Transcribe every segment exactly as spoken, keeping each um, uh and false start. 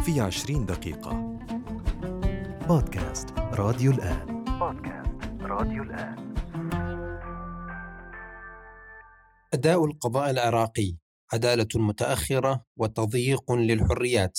في عشرين دقيقة. بودكاست راديو الآن. بودكاست راديو الآن. أداء القضاء العراقي: عدالة متأخرة وتضييق للحريات.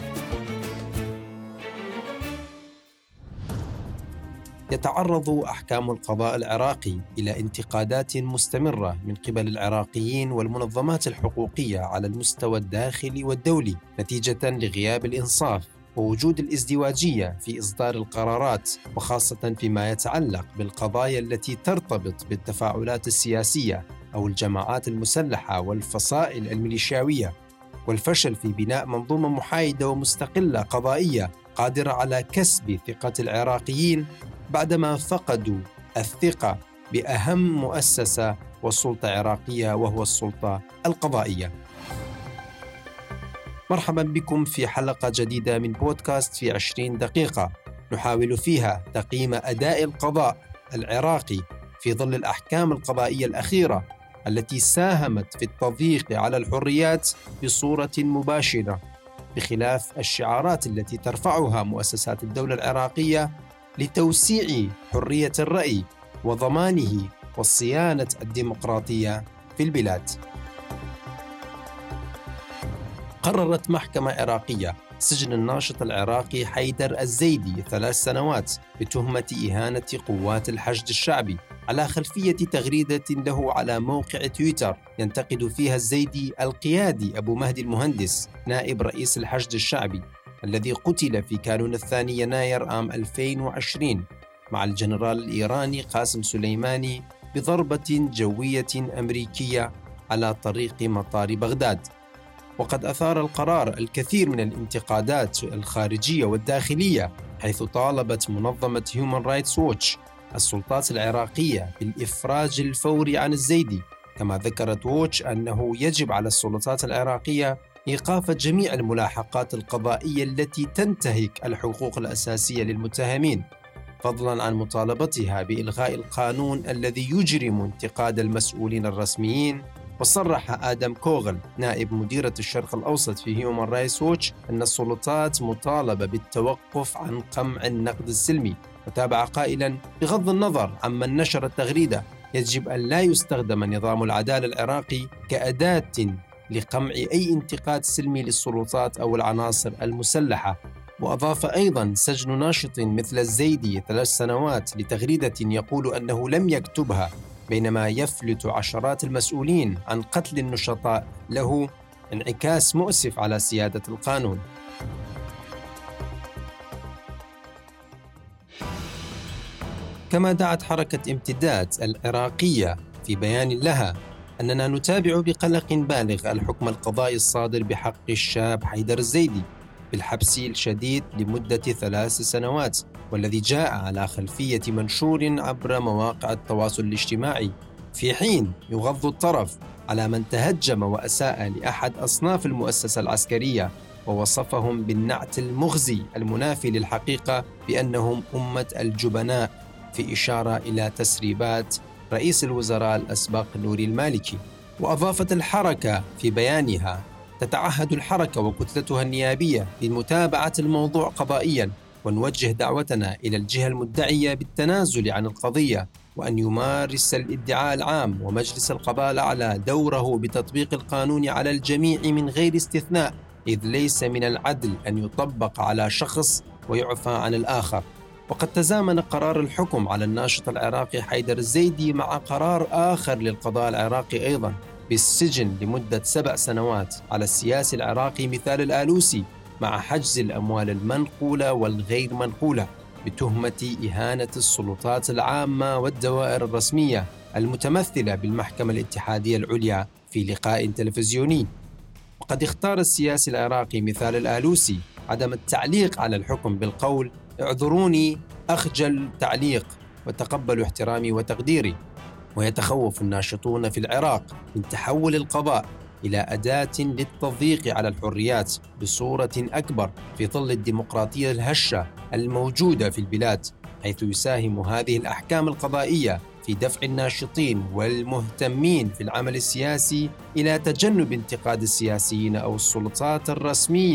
يتعرض أحكام القضاء العراقي إلى انتقادات مستمرة من قبل العراقيين والمنظمات الحقوقية على المستوى الداخلي والدولي، نتيجة لغياب الإنصاف ووجود الازدواجية في إصدار القرارات، وخاصة فيما يتعلق بالقضايا التي ترتبط بالتفاعلات السياسية أو الجماعات المسلحة والفصائل الميليشياوية، والفشل في بناء منظومة محايدة ومستقلة قضائية قادرة على كسب ثقة العراقيين بعدما فقدوا الثقة بأهم مؤسسة وسلطة عراقية، وهو السلطة القضائية. مرحبا بكم في حلقة جديدة من بودكاست في عشرين دقيقة، نحاول فيها تقييم أداء القضاء العراقي في ظل الأحكام القضائية الأخيرة التي ساهمت في التضييق على الحريات بصورة مباشرة، بخلاف الشعارات التي ترفعها مؤسسات الدولة العراقية لتوسيع حرية الرأي وضمانه وصيانة الديمقراطية في البلاد. قررت محكمة عراقية سجن الناشط العراقي حيدر الزيدي ثلاث سنوات بتهمة إهانة قوات الحشد الشعبي، على خلفية تغريدة له على موقع تويتر ينتقد فيها الزيدي القيادي أبو مهدي المهندس نائب رئيس الحشد الشعبي الذي قتل في كانون الثاني يناير عام ألفين وعشرين مع الجنرال الإيراني قاسم سليماني بضربة جوية أمريكية على طريق مطار بغداد. وقد أثار القرار الكثير من الانتقادات الخارجية والداخلية، حيث طالبت منظمة هيومن رايتس ووتش السلطات العراقية بالإفراج الفوري عن الزيدي. كما ذكرت ووتش أنه يجب على السلطات العراقية إيقاف جميع الملاحقات القضائية التي تنتهك الحقوق الأساسية للمتهمين، فضلاً عن مطالبتها بإلغاء القانون الذي يجرم انتقاد المسؤولين الرسميين. وصرح آدم كوغل نائب مديرة الشرق الأوسط في هيومن رايتس ووتش أن السلطات مطالبة بالتوقف عن قمع النقد السلمي، وتابع قائلاً: بغض النظر عمن نشر التغريدة، يجب أن لا يستخدم نظام العدالة العراقي كأداة لقمع أي انتقاد سلمي للسلطات أو العناصر المسلحة. وأضاف أيضاً: سجن ناشط مثل الزيدي ثلاث سنوات لتغريدة يقول أنه لم يكتبها بينما يفلت عشرات المسؤولين عن قتل النشطاء له انعكاس مؤسف على سيادة القانون. كما دعت حركة امتداد العراقية في بيان لها أننا نتابع بقلق بالغ الحكم القضائي الصادر بحق الشاب حيدر الزيدي بالحبس الشديد لمدة ثلاث سنوات، والذي جاء على خلفية منشور عبر مواقع التواصل الاجتماعي، في حين يغض الطرف على من تهجم وأساء لأحد أصناف المؤسسة العسكرية ووصفهم بالنعت المخزي المنافي للحقيقة بأنهم أمة الجبناء، في إشارة إلى تسريبات رئيس الوزراء الأسبق نوري المالكي. وأضافت الحركة في بيانها: تتعهد الحركة وكتلتها النيابية بمتابعة الموضوع قضائياً، ونوجه دعوتنا إلى الجهة المدعية بالتنازل عن القضية، وأن يمارس الادعاء العام ومجلس القضاء الأعلى دوره بتطبيق القانون على الجميع من غير استثناء، إذ ليس من العدل أن يطبق على شخص ويعفى عن الآخر. وقد تزامن قرار الحكم على الناشط العراقي حيدر الزيدي مع قرار آخر للقضاء العراقي أيضاً بالسجن لمدة سبع سنوات على السياسي العراقي مثال الآلوسي مع حجز الأموال المنقولة والغير منقولة بتهمة إهانة السلطات العامة والدوائر الرسمية المتمثلة بالمحكمة الاتحادية العليا في لقاء تلفزيوني. وقد اختار السياسي العراقي مثال الآلوسي عدم التعليق على الحكم بالقول: اعذروني أخجل تعليق وتقبلوا احترامي وتقديري. ويتخوف الناشطون في العراق من تحول القضاء إلى أداة للتضييق على الحريات بصورة أكبر في ظل الديمقراطية الهشة الموجودة في البلاد، حيث يساهم هذه الأحكام القضائية في دفع الناشطين والمهتمين في العمل السياسي إلى تجنب انتقاد السياسيين أو السلطات الرسمية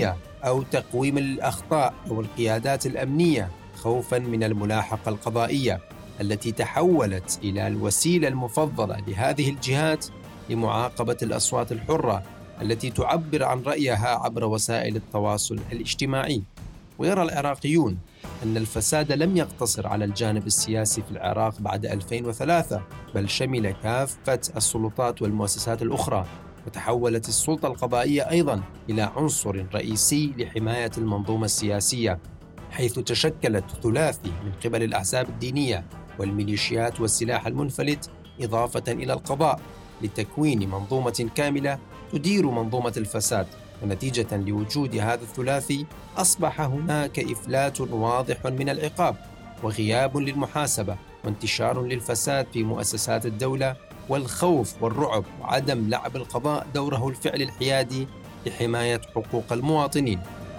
أو تقويم الأخطاء أو القيادات الأمنية خوفاً من الملاحقة القضائية التي تحولت إلى الوسيلة المفضلة لهذه الجهات لمعاقبة الأصوات الحرة التي تعبر عن رأيها عبر وسائل التواصل الاجتماعي. ويرى العراقيون أن الفساد لم يقتصر على الجانب السياسي في العراق بعد ألفين وثلاثة، بل شمل كافة السلطات والمؤسسات الأخرى، وتحولت السلطة القضائية أيضاً إلى عنصر رئيسي لحماية المنظومة السياسية، حيث تشكلت ثلاثي من قبل الأحزاب الدينية والميليشيات والسلاح المنفلت إضافة إلى القضاء لتكوين منظومة كاملة تدير منظومة الفساد. ونتيجة لوجود هذا الثلاثي أصبح هناك إفلات واضح من العقاب وغياب للمحاسبة وانتشار للفساد في مؤسسات الدولة، والخوف والرعب وعدم لعب القضاء دوره الفعلي الحيادي لحماية حقوق المواطنين.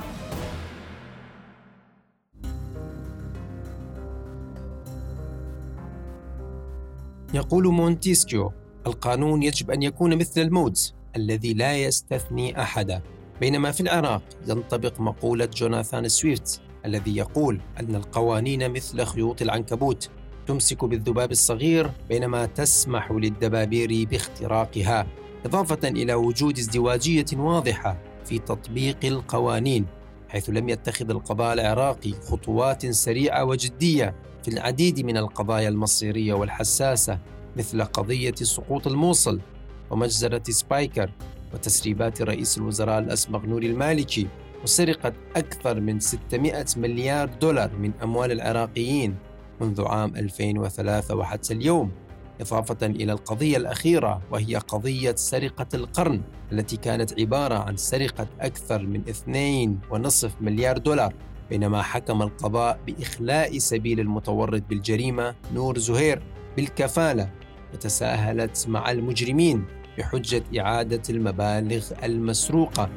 يقول مونتيسكيو: القانون يجب أن يكون مثل الموت الذي لا يستثني أحدا. بينما في العراق ينطبق مقولة جوناثان سويفت الذي يقول أن القوانين مثل خيوط العنكبوت تمسك بالذباب الصغير بينما تسمح للدبابير باختراقها، إضافة إلى وجود ازدواجية واضحة في تطبيق القوانين، حيث لم يتخذ القضاء العراقي خطوات سريعة وجدية في العديد من القضايا المصيرية والحساسة، مثل قضية سقوط الموصل ومجزرة سبايكر وتسريبات رئيس الوزراء الأسبق نوري المالكي وسرقة أكثر من ستمائة مليار دولار من أموال العراقيين منذ عام ألفين وثلاثة وحتى اليوم، إضافة إلى القضية الأخيرة وهي قضية سرقة القرن التي كانت عبارة عن سرقة أكثر من اثنين ونصف مليار دولار، بينما حكم القضاء بإخلاء سبيل المتورط بالجريمة نور زهير بالكفالة، وتساهلت مع المجرمين بحجة إعادة المبالغ المسروقة.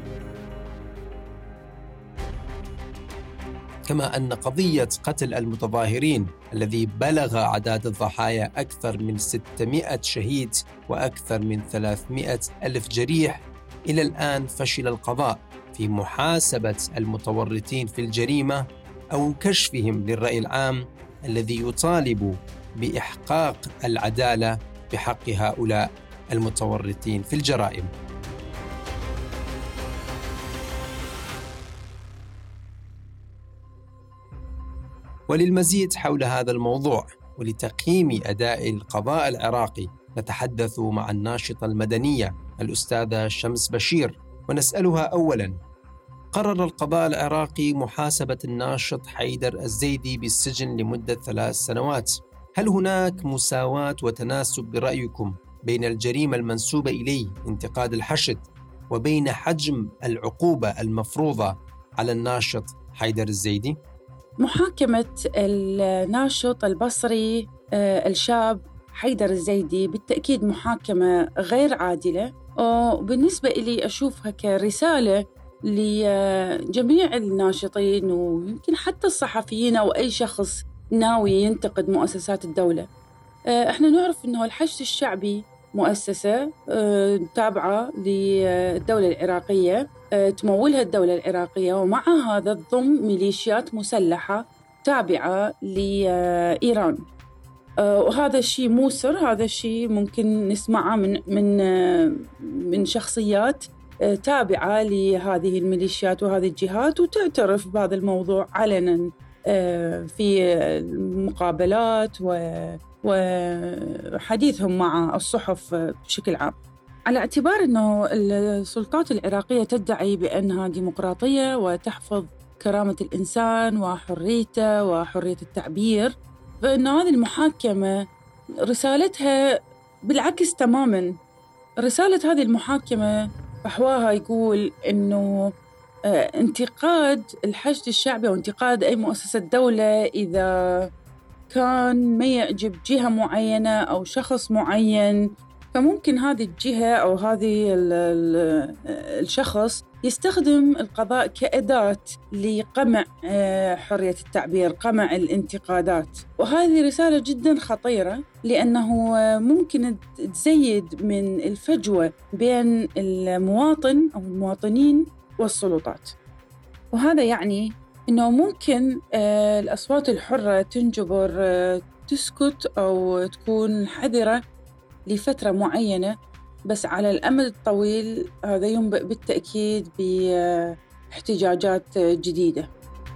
كما أن قضية قتل المتظاهرين الذي بلغ أعداد الضحايا أكثر من ستمائة شهيد وأكثر من ثلاثمائة ألف جريح، إلى الآن فشل القضاء في محاسبة المتورطين في الجريمة أو كشفهم للرأي العام الذي يطالب بإحقاق العدالة بحق هؤلاء المتورطين في الجرائم. وللمزيد حول هذا الموضوع ولتقييم أداء القضاء العراقي نتحدث مع الناشطة المدنية الأستاذة شمس بشير، ونسألها أولاً: قرر القضاء العراقي محاسبة الناشط حيدر الزيدي بالسجن لمدة ثلاث سنوات، هل هناك مساواة وتناسب برأيكم بين الجريمة المنسوبة إليه انتقاد الحشد وبين حجم العقوبة المفروضة على الناشط حيدر الزيدي؟ محاكمة الناشط البصري الشاب حيدر الزيدي بالتأكيد محاكمة غير عادلة، وبالنسبة إلي أشوفها كرسالة لجميع الناشطين ويمكن حتى الصحفيين أو أي شخص ناوي ينتقد مؤسسات الدولة. احنا نعرف أنه الحشد الشعبي مؤسسة تابعة للدولة العراقية تمولها الدولة العراقية، ومع هذا تضم ميليشيات مسلحة تابعة لإيران، وهذا الشيء مو سر، هذا الشيء ممكن نسمعه من من من شخصيات تابعة لهذه الميليشيات وهذه الجهات، وتعترف بهذا الموضوع علنا في المقابلات وحديثهم مع الصحف بشكل عام، على اعتبار أنه السلطات العراقية تدعي بأنها ديمقراطية وتحفظ كرامة الإنسان وحريته وحرية التعبير. فإن هذه المحاكمة رسالتها بالعكس تماماً. رسالة هذه المحاكمة فحواها يقول إنه انتقاد الحشد الشعبي وانتقاد أي مؤسسة دولة إذا كان ما يعجب جهة معينة أو شخص معين، فممكن هذه الجهة أو هذه الشخص يستخدم القضاء كأداة لقمع حرية التعبير، قمع الانتقادات. وهذه رسالة جدا خطيرة، لأنه ممكن تزيد من الفجوة بين المواطن أو المواطنين والسلطات. وهذا يعني أنه ممكن الأصوات الحرة تنجبر تسكت أو تكون حذرة لفترة معينة، بس على الأمد الطويل هذا ينبئ بالتأكيد باحتجاجات جديدة.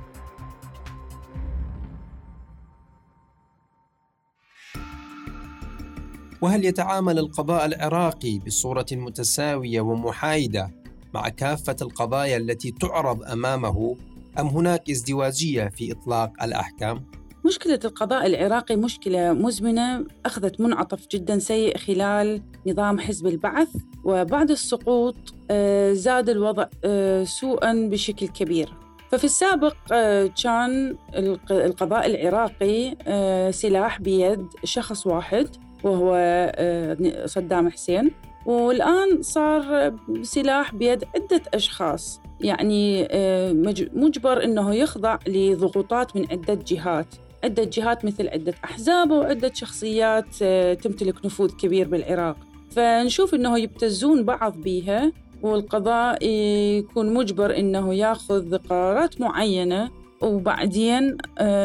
وهل يتعامل القضاء العراقي بصورة متساوية ومحايدة مع كافة القضايا التي تعرض أمامه، أم هناك ازدواجية في إطلاق الأحكام؟ مشكلة القضاء العراقي مشكلة مزمنة أخذت منعطف جداً سيء خلال نظام حزب البعث، وبعد السقوط زاد الوضع سوءاً بشكل كبير. ففي السابق كان القضاء العراقي سلاح بيد شخص واحد وهو صدام حسين، والآن صار سلاح بيد عدة أشخاص، يعني مجبر أنه يخضع لضغوطات من عدة جهات عدة جهات مثل عدة أحزاب وعدة شخصيات تمتلك نفوذ كبير بالعراق. فنشوف أنه يبتزون بعض بيها، والقضاء يكون مجبر أنه يأخذ قرارات معينة، وبعدين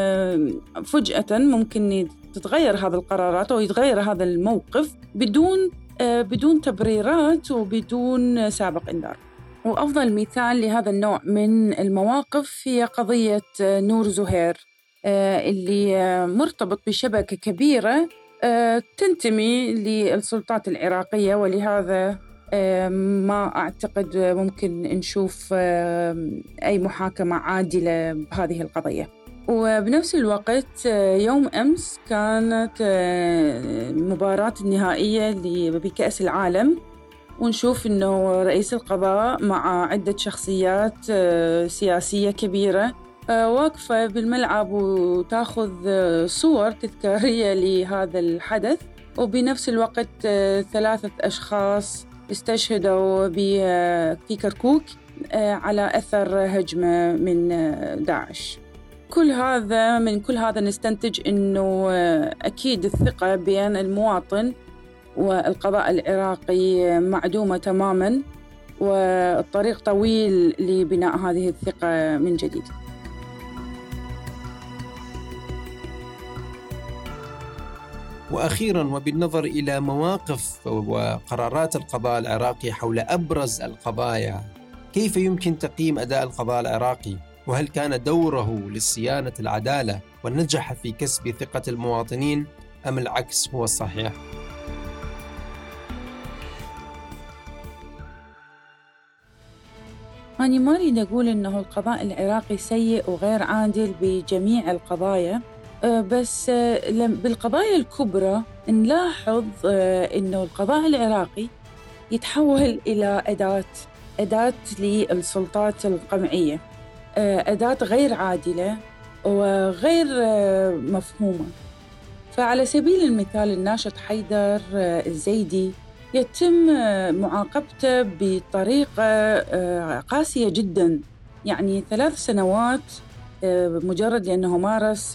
فجأة ممكن تتغير هذه القرارات أو يتغير هذا الموقف بدون بدون تبريرات وبدون سابق إنذار. وأفضل مثال لهذا النوع من المواقف هي قضية نور زهير، اللي مرتبط بشبكة كبيرة تنتمي للسلطات العراقية، ولهذا ما أعتقد ممكن نشوف أي محاكمة عادلة بهذه القضية. وبنفس الوقت يوم أمس كانت مباراة النهائية بكأس العالم، ونشوف أنه رئيس القضاء مع عدة شخصيات سياسية كبيرة واقفة بالملعب وتأخذ صور تذكارية لهذا الحدث، وبنفس الوقت ثلاثة أشخاص استشهدوا في كركوك على أثر هجمة من داعش. كل هذا من كل هذا نستنتج أنه أكيد الثقة بين المواطن والقضاء العراقي معدومة تماماً، والطريق طويل لبناء هذه الثقة من جديد. وأخيراً، وبالنظر إلى مواقف وقرارات القضاء العراقي حول أبرز القضايا، كيف يمكن تقييم أداء القضاء العراقي؟ وهل كان دوره لصيانة العدالة ونجح في كسب ثقة المواطنين، أم العكس هو الصحيح؟ أنا ما أريد أقول أنه القضاء العراقي سيء وغير عادل بجميع القضايا، بس بالقضايا الكبرى نلاحظ أنه القضاء العراقي يتحول إلى أداة أداة للسلطات القمعية، أداة غير عادلة وغير مفهومة. فعلى سبيل المثال الناشط حيدر الزيدي يتم معاقبته بطريقة قاسية جداً، يعني ثلاث سنوات مجرد لأنه مارس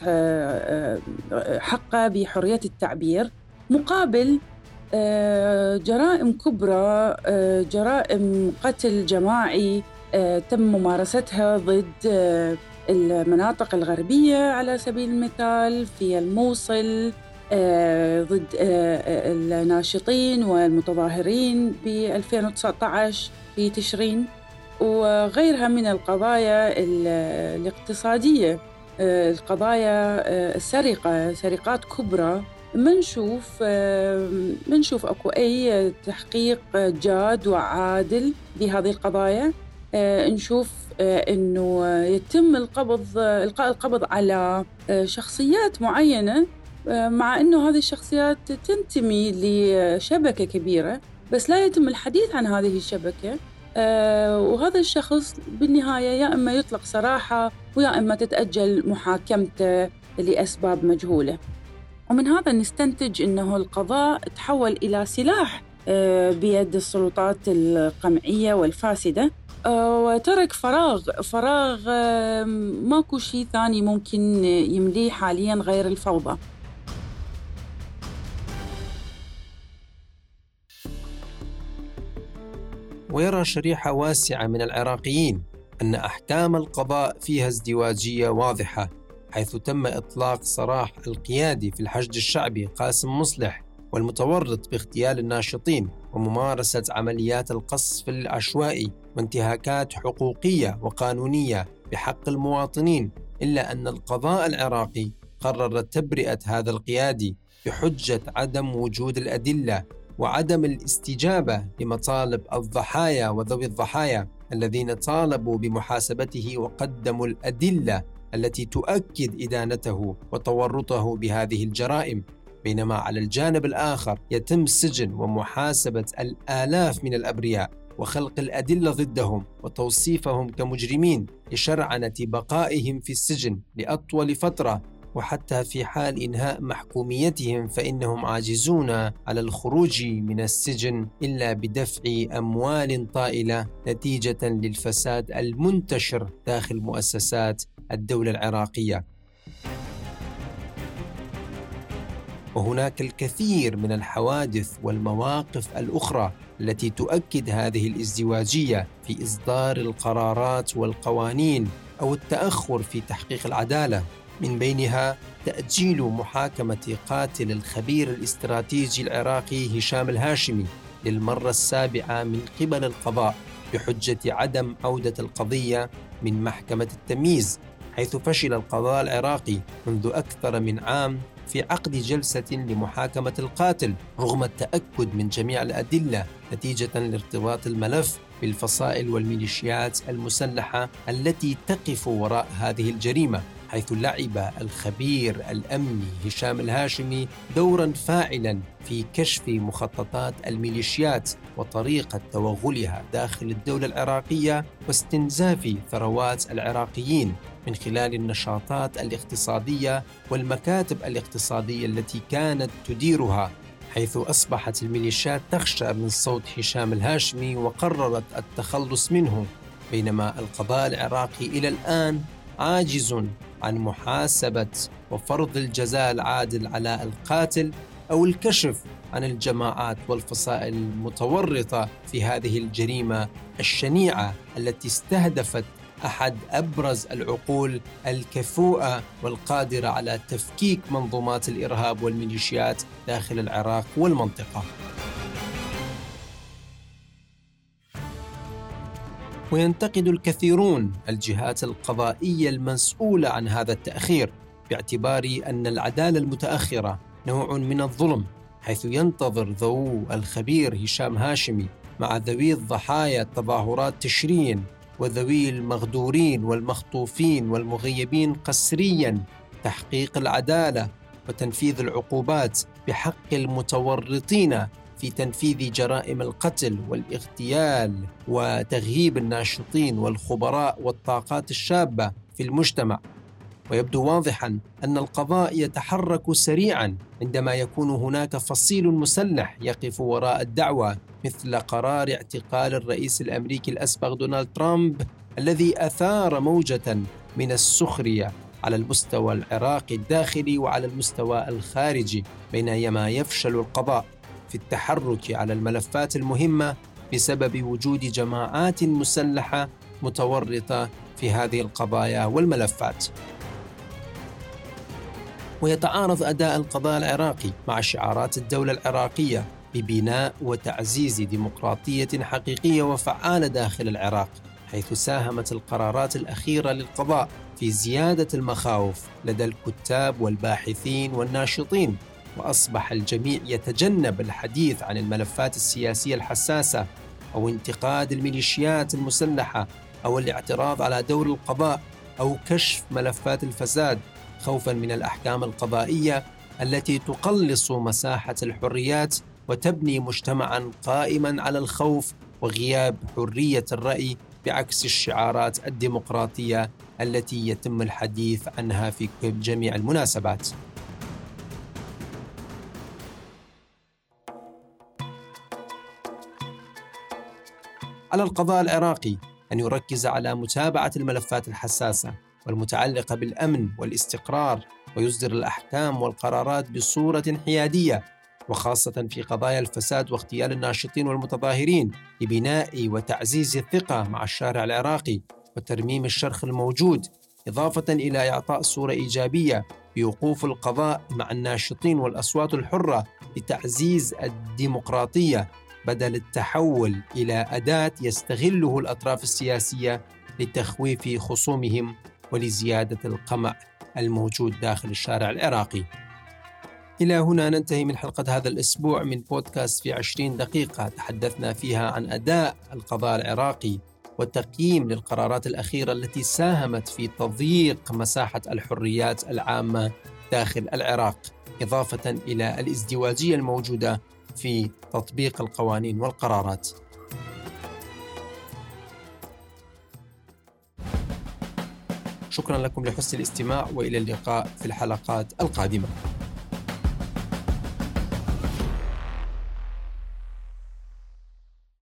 حقه بحرية التعبير، مقابل جرائم كبرى، جرائم قتل جماعي تم ممارستها ضد المناطق الغربية على سبيل المثال في الموصل، ضد الناشطين والمتظاهرين ب ألفين وتسعة عشر في تشرين، وغيرها من القضايا الاقتصادية، القضايا السرقة، سرقات كبرى. منشوف منشوف أكو أي تحقيق جاد وعادل بهذه القضايا. نشوف إنه يتم القبض إلقاء القبض على شخصيات معينة، مع إنه هذه الشخصيات تنتمي لشبكة كبيرة، بس لا يتم الحديث عن هذه الشبكة، وهذا الشخص بالنهاية يا إما يطلق سراحة ويا إما تتأجل محاكمته لأسباب مجهولة. ومن هذا نستنتج أنه القضاء تحول إلى سلاح بيد السلطات القمعية والفاسدة، وترك فراغ فراغ ماكو شيء ثاني ممكن يمليه حالياً غير الفوضى. ويرى شريحة واسعة من العراقيين أن أحكام القضاء فيها ازدواجية واضحة، حيث تم إطلاق سراح القيادي في الحشد الشعبي قاسم مصلح والمتورط باغتيال الناشطين وممارسة عمليات القصف العشوائي وانتهاكات حقوقية وقانونية بحق المواطنين، إلا أن القضاء العراقي قرر تبرئة هذا القيادي بحجة عدم وجود الأدلة وعدم الاستجابة لمطالب الضحايا وذوي الضحايا الذين طالبوا بمحاسبته وقدموا الأدلة التي تؤكد إدانته وتورطه بهذه الجرائم. بينما على الجانب الآخر يتم سجن ومحاسبة الآلاف من الأبرياء وخلق الأدلة ضدهم وتوصيفهم كمجرمين لشرعنة بقائهم في السجن لأطول فترة، وحتى في حال إنهاء محكوميتهم فإنهم عاجزون على الخروج من السجن إلا بدفع أموال طائلة نتيجة للفساد المنتشر داخل مؤسسات الدولة العراقية. وهناك الكثير من الحوادث والمواقف الأخرى التي تؤكد هذه الازدواجية في إصدار القرارات والقوانين أو التأخر في تحقيق العدالة، من بينها تأجيل محاكمة قاتل الخبير الاستراتيجي العراقي هشام الهاشمي للمرة السابعة من قبل القضاء بحجة عدم عودة القضية من محكمة التمييز، حيث فشل القضاء العراقي منذ أكثر من عام في عقد جلسة لمحاكمة القاتل رغم التأكد من جميع الأدلة نتيجة لارتباط الملف بالفصائل والميليشيات المسلحة التي تقف وراء هذه الجريمة، حيث لعب الخبير الأمني هشام الهاشمي دوراً فاعلاً في كشف مخططات الميليشيات وطريقة توغلها داخل الدولة العراقية واستنزاف ثروات العراقيين من خلال النشاطات الاقتصادية والمكاتب الاقتصادية التي كانت تديرها، حيث أصبحت الميليشيات تخشى من صوت هشام الهاشمي وقررت التخلص منه، بينما القضاء العراقي إلى الآن عاجز عن محاسبة وفرض الجزاء العادل على القاتل أو الكشف عن الجماعات والفصائل المتورطة في هذه الجريمة الشنيعة التي استهدفت أحد أبرز العقول الكفؤة والقادرة على تفكيك منظومات الإرهاب والميليشيات داخل العراق والمنطقة. وينتقد الكثيرون الجهات القضائية المسؤولة عن هذا التأخير باعتبار أن العدالة المتأخرة نوع من الظلم، حيث ينتظر ذوو الخبير هشام هاشمي مع ذوي الضحايا تظاهرات تشرين وذوي المغدورين والمخطوفين والمغيبين قسرياً تحقيق العدالة وتنفيذ العقوبات بحق المتورطين في تنفيذ جرائم القتل والاغتيال وتغييب الناشطين والخبراء والطاقات الشابة في المجتمع. ويبدو واضحاً أن القضاء يتحرك سريعاً عندما يكون هناك فصيل مسلح يقف وراء الدعوة، مثل قرار اعتقال الرئيس الأمريكي الأسبق دونالد ترامب الذي أثار موجة من السخرية على المستوى العراقي الداخلي وعلى المستوى الخارجي، بينما يفشل القضاء في التحرك على الملفات المهمة بسبب وجود جماعات مسلحة متورطة في هذه القضايا والملفات. ويتعارض أداء القضاء العراقي مع شعارات الدولة العراقية ببناء وتعزيز ديمقراطية حقيقية وفعالة داخل العراق، حيث ساهمت القرارات الأخيرة للقضاء في زيادة المخاوف لدى الكتاب والباحثين والناشطين، وأصبح الجميع يتجنب الحديث عن الملفات السياسية الحساسة أو انتقاد الميليشيات المسلحة أو الاعتراض على دور القضاء أو كشف ملفات الفساد، خوفاً من الأحكام القضائية التي تقلص مساحة الحريات وتبني مجتمعاً قائماً على الخوف وغياب حرية الرأي، بعكس الشعارات الديمقراطية التي يتم الحديث عنها في جميع المناسبات. على القضاء العراقي أن يركز على متابعة الملفات الحساسة والمتعلقة بالأمن والاستقرار، ويصدر الأحكام والقرارات بصورة حيادية، وخاصة في قضايا الفساد واغتيال الناشطين والمتظاهرين، لبناء وتعزيز الثقة مع الشارع العراقي وترميم الشرخ الموجود، إضافة إلى إعطاء صورة إيجابية بوقوف القضاء مع الناشطين والأصوات الحرة لتعزيز الديمقراطية بدل التحول إلى أداة يستغله الأطراف السياسية لتخويف خصومهم ولزيادة القمع الموجود داخل الشارع العراقي. إلى هنا ننتهي من حلقة هذا الأسبوع من بودكاست في عشرين دقيقة، تحدثنا فيها عن أداء القضاء العراقي وتقييم للقرارات الأخيرة التي ساهمت في تضييق مساحة الحريات العامة داخل العراق، إضافة إلى الازدواجية الموجودة في تطبيق القوانين والقرارات. شكرا لكم لحسن الاستماع، وإلى اللقاء في الحلقات القادمة.